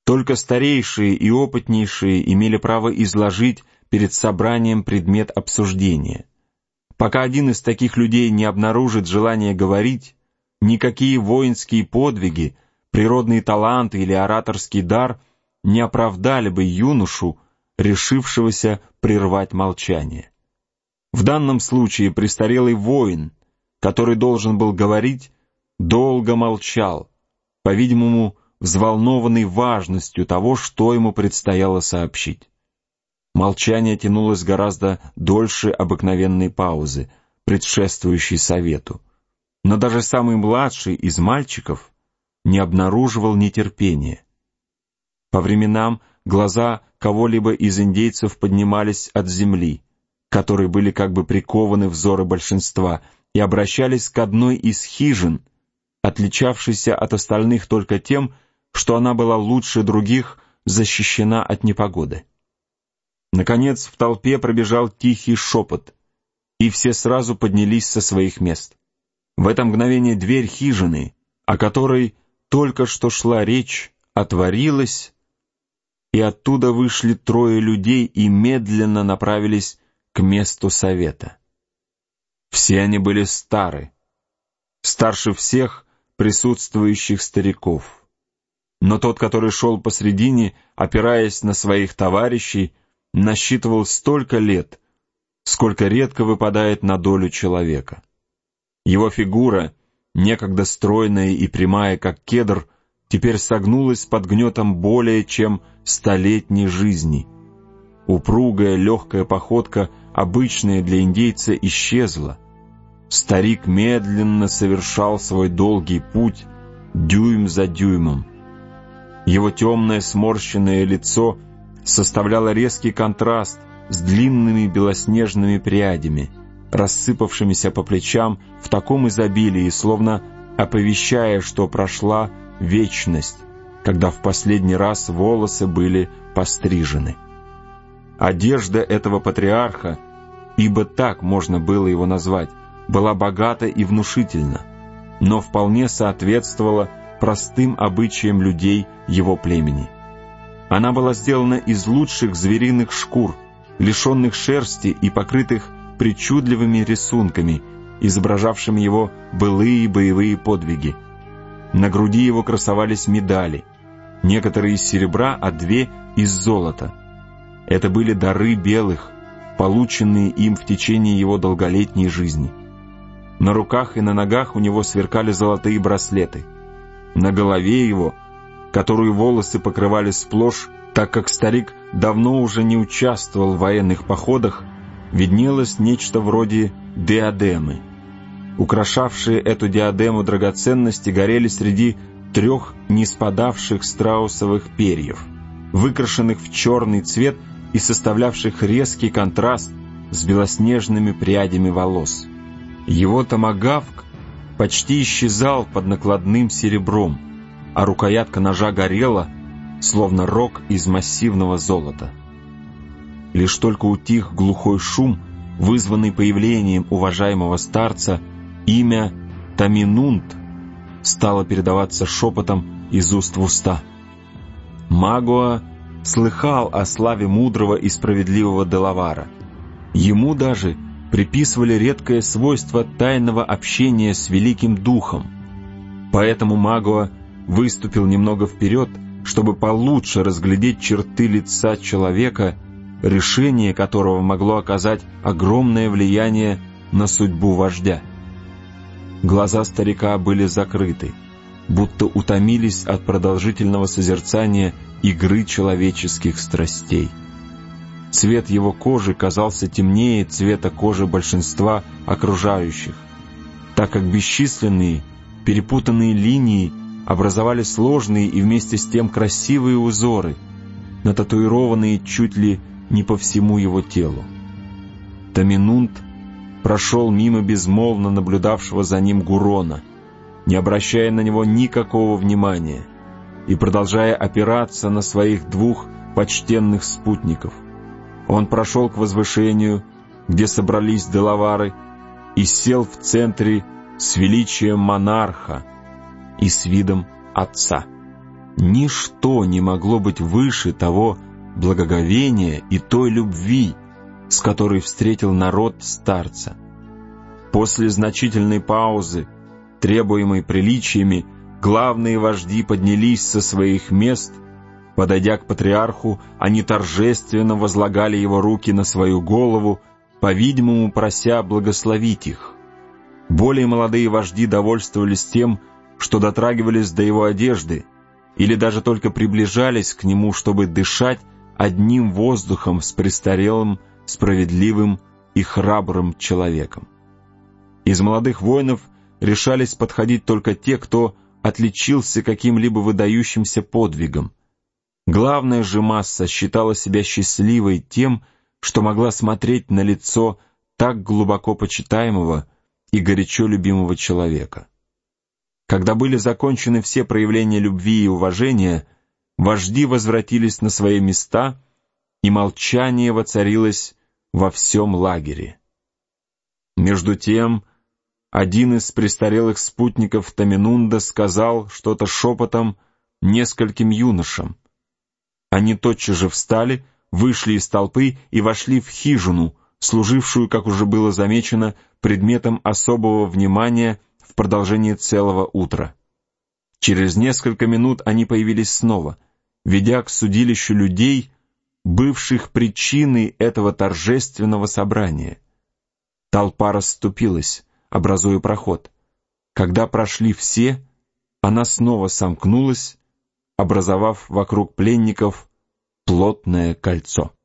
Только старейшие и опытнейшие имели право изложить перед собранием предмет обсуждения. Пока один из таких людей не обнаружит желания говорить, никакие воинские подвиги, природные таланты или ораторский дар не оправдали бы юношу, решившегося прервать молчание. В данном случае престарелый воин, который должен был говорить, долго молчал, по-видимому, взволнованный важностью того, что ему предстояло сообщить. Молчание тянулось гораздо дольше обыкновенной паузы, предшествующей совету. Но даже самый младший из мальчиков не обнаруживал нетерпения. По временам глаза кого-либо из индейцев поднимались от земли, к которой были как бы прикованы взоры большинства, и обращались к одной из хижин, отличавшейся от остальных только тем, что она была лучше других защищена от непогоды. Наконец в толпе пробежал тихий шепот, и все сразу поднялись со своих мест. В это мгновение дверь хижины, о которой только что шла речь, отворилась, и оттуда вышли трое людей и медленно направились к месту совета. Все они были стары, старше всех присутствующих стариков. Но тот, который шел посредине, опираясь на своих товарищей, насчитывал столько лет, сколько редко выпадает на долю человека. Его фигура, некогда стройная и прямая, как кедр, теперь согнулась под гнетом более чем столетней жизни. Упругая, легкая походка, обычная для индейца, исчезла. Старик медленно совершал свой долгий путь, дюйм за дюймом. Его темное сморщенное лицо составляло резкий контраст с длинными белоснежными прядями, рассыпавшимися по плечам в таком изобилии, словно оповещая, что прошла вечность, когда в последний раз волосы были пострижены. Одежда этого патриарха, ибо так можно было его назвать, была богата и внушительна, но вполне соответствовала простым обычаям людей его племени. Она была сделана из лучших звериных шкур, лишенных шерсти и покрытых причудливыми рисунками, изображавшими его былые боевые подвиги. На груди его красовались медали, некоторые из серебра, а две из золота. Это были дары белых, полученные им в течение его долголетней жизни. На руках и на ногах у него сверкали золотые браслеты. На голове его, которую волосы покрывали сплошь, так как старик давно уже не участвовал в военных походах, виднелось нечто вроде диадемы. Украшавшие эту диадему драгоценности горели среди 3 ниспадавших страусовых перьев, выкрашенных в черный цвет и составлявших резкий контраст с белоснежными прядями волос. Его томагавк почти исчезал под накладным серебром, а рукоятка ножа горела, словно рог из массивного золота. Лишь только утих глухой шум, вызванный появлением уважаемого старца, имя Таминунт стало передаваться шепотом из уст в уста. Магуа слыхал о славе мудрого и справедливого Делавара. Ему даже приписывали редкое свойство тайного общения с Великим Духом. Поэтому Магуа выступил немного вперед, чтобы получше разглядеть черты лица человека, решение которого могло оказать огромное влияние на судьбу вождя. Глаза старика были закрыты, будто утомились от продолжительного созерцания игры человеческих страстей. Цвет его кожи казался темнее цвета кожи большинства окружающих, так как бесчисленные перепутанные линии образовали сложные и вместе с тем красивые узоры, нататуированные чуть ли не по всему его телу. Таминунт прошел мимо безмолвно наблюдавшего за ним Гурона, не обращая на него никакого внимания и продолжая опираться на своих 2 почтенных спутников. Он прошел к возвышению, где собрались делавары, и сел в центре с величием монарха и с видом отца. Ничто не могло быть выше того благоговения и той любви, с которой встретил народ старца. После значительной паузы, требуемой приличиями, главные вожди поднялись со своих мест. Подойдя к патриарху, они торжественно возлагали его руки на свою голову, по-видимому, прося благословить их. Более молодые вожди довольствовались тем, что дотрагивались до его одежды, или даже только приближались к нему, чтобы дышать одним воздухом с престарелым, справедливым и храбрым человеком. Из молодых воинов решались подходить только те, кто отличился каким-либо выдающимся подвигом. Главная же масса считала себя счастливой тем, что могла смотреть на лицо так глубоко почитаемого и горячо любимого человека. Когда были закончены все проявления любви и уважения, вожди возвратились на свои места, и молчание воцарилось во всем лагере. Между тем, один из престарелых спутников Таминунда сказал что-то шепотом нескольким юношам. Они тотчас же встали, вышли из толпы и вошли в хижину, служившую, как уже было замечено, предметом особого внимания в продолжении целого утра. Через несколько минут они появились снова, ведя к судилищу людей, бывших причиной этого торжественного собрания. Толпа расступилась, образуя проход. Когда прошли все, она снова сомкнулась, образовав вокруг пленников плотное кольцо.